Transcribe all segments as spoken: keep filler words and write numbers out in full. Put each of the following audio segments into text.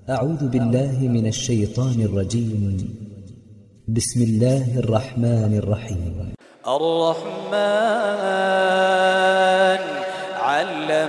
أعوذ بالله من الشيطان الرجيم. بسم الله الرحمن الرحيم. الرحمن علم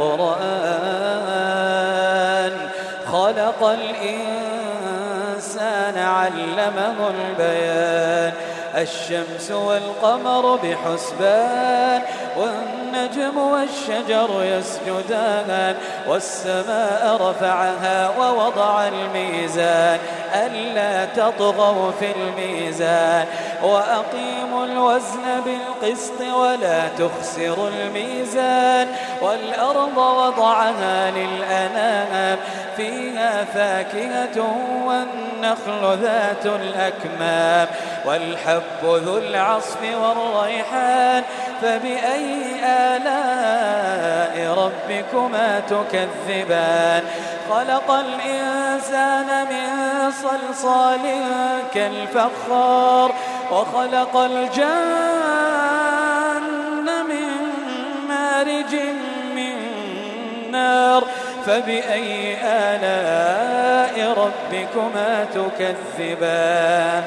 القرآن خلق الإنسان علمه البيان الشمس والقمر بحسبان والنجم والشجر يسجدان والسماء رفعها ووضع الميزان ألا تطغوا في الميزان وأقيموا الوزن بالقسط ولا تخسروا الميزان والأرض وضعها للأنام فيها فاكهة والنخل ذات الأكمام والحب ذو العصف والريحان فبأي آلاء ربكما تكذبان خلق الإنسان من صلصال كالفخار وخلق الجن من مارج من نار فبأي آلاء ربكما تكذبان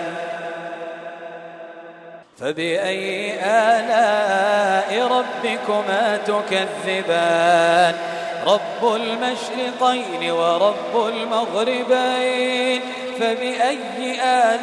فبأي آلاء ربكما تكذبان رب المشرقين ورب المغربين فبأي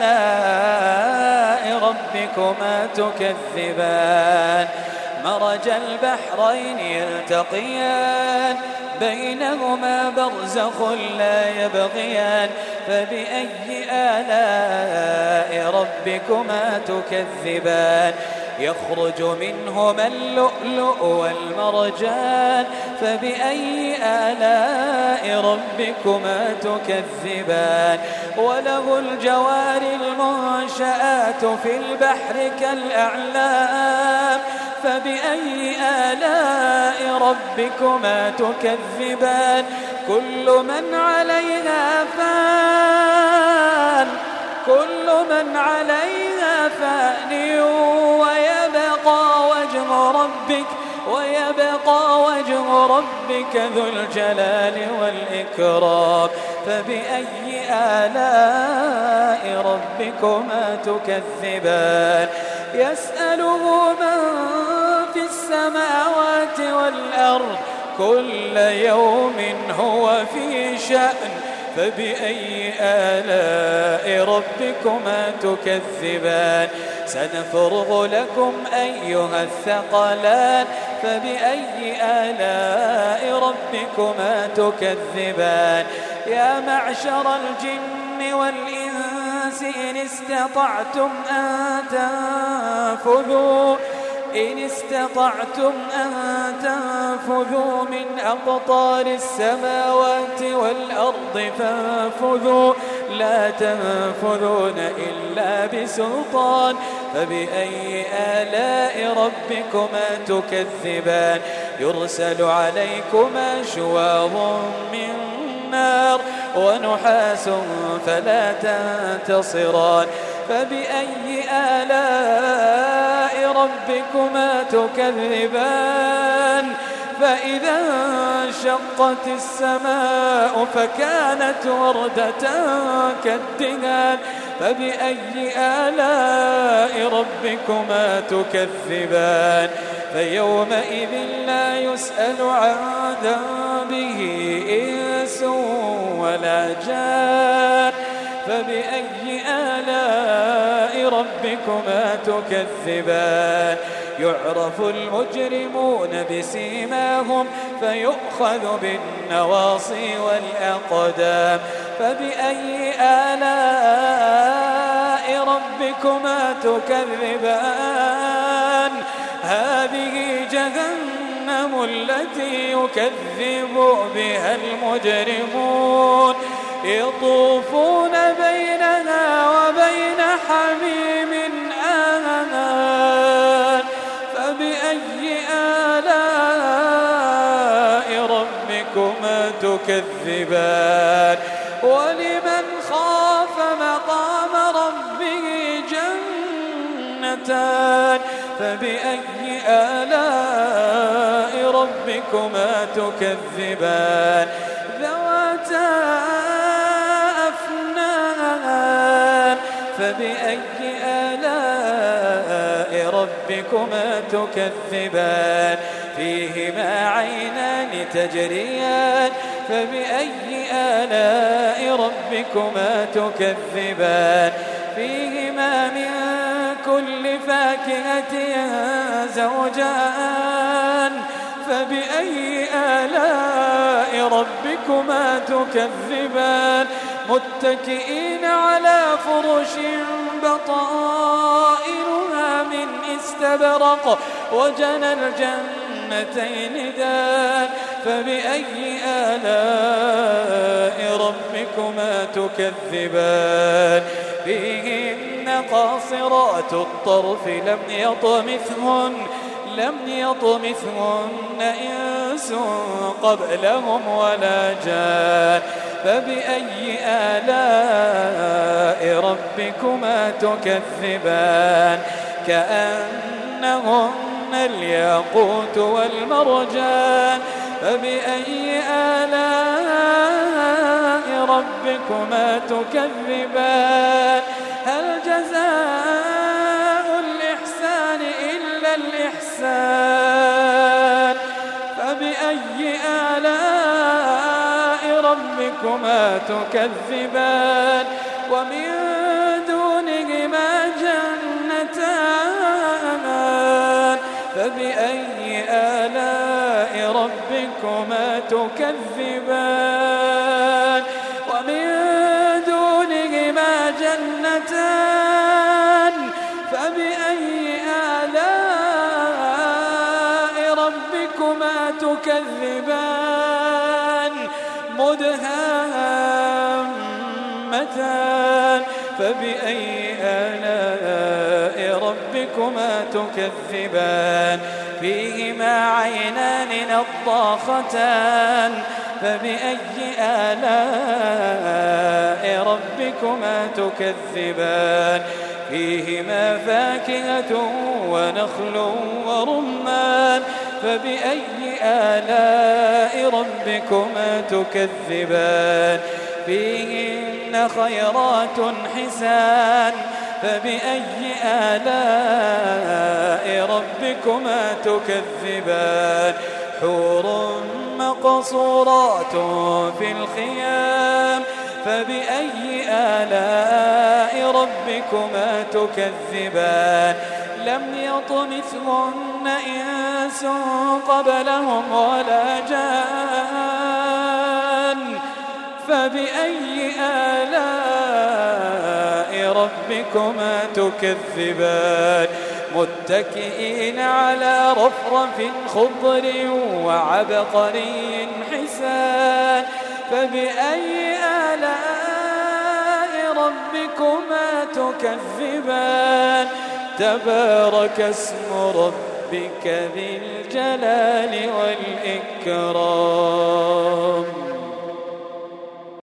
آلاء ربكما تكذبان مرج البحرين يلتقيان بينهما برزخ لا يبغيان فبأي آلاء ربكما تكذبان يخرج منهما اللؤلؤ والمرجان فبأي آلاء ربكما تكذبان وله الجوار المنشآت في البحر كالأعلام فبأي آلاء ربكما تكذبان كل من عليها فان كل من عليها فان ويبقى وجه ربك ويبقى وجه ربك ذو الجلال والإكرام فبأي آلاء ربكما تكذبان يسأله من في السماوات والأرض كل يوم هو في شأن فبأي آلاء ربكما تكذبان سنفرغ لكم أيها الثقلان فبأي آلاء ربكما تكذبان يا معشر الجن والإنس إن استطعتم أن تنفذوا إن استطعتم أن تنفذوا من أقطار السماوات والأرض فانفذوا لا تنفذون إلا بسلطان فبأي آلاء ربكما تكذبان يرسل عليكما شواظ من نار ونحاس فلا تنتصران فبأي آلاء ربكما تكذبان فإذا انشقت السماء فكانت وردة كالدهان فبأي آلاء ربكما تكذبان فيومئذ لا يسأل عن ذنبه إنس ولا جان فبأي آلاء ربكما تكذبان يعرف المجرمون بسيماهم فيؤخذ بالنواصي والأقدام فبأي آلاء ربكما تكذبان هذه جهنم التي يكذب بها المجرمون يطوفون بينها وبين حميم آن فبأي آلاء ربكما تكذبان ولمن خاف مقام ربه جنتان فبأي آلاء ربكما تكذبان ذواتا فبأي آلاء ربكما تكذبان فيهما عينان تجريان فبأي آلاء ربكما تكذبان فيهما من كل فاكهة زوجان فبأي آلاء ربكما تكذبان متكئين على فرش بطائنها من استبرق وجنى الجنتين دان فبأي آلاء ربكما تكذبان فيهن قاصرات الطرف لم يطمثهن لم يطمثهن إنس قبلهم ولا جان فبأي آلاء ربكما تكذبان كأنهن الياقوت والمرجان فبأي آلاء ربكما تكذبان هل جزاء الإحسان إلا الإحسان فبأي آلاء ربكما تكذبان ومن دونهما جنتان فبأي آلاء ربكما تكذبان ومن دونهما جنتان فبأي آلاء ربكما تكذبان مدهامتان فبأي آلاء ربكما تكذبان فيهما عينان نضاختان فبأي آلاء ربكما تكذبان فيهما فاكهة ونخل ورمان فبأي آلاء ربكما تكذبان فيهن خيرات حسان فبأي آلاء ربكما تكذبان حور مقصورات في الخيام فبأي آلاء ربكما تكذبان لم يطمثهن إنس قبلهم ولا جان فبأي آلاء ربكما تكذبان متكئين على رفرف خضر وعبقري حسان فبأي آلاء ربكما تكذبان تبارك اسم ربك ذي الجلال والإكرام.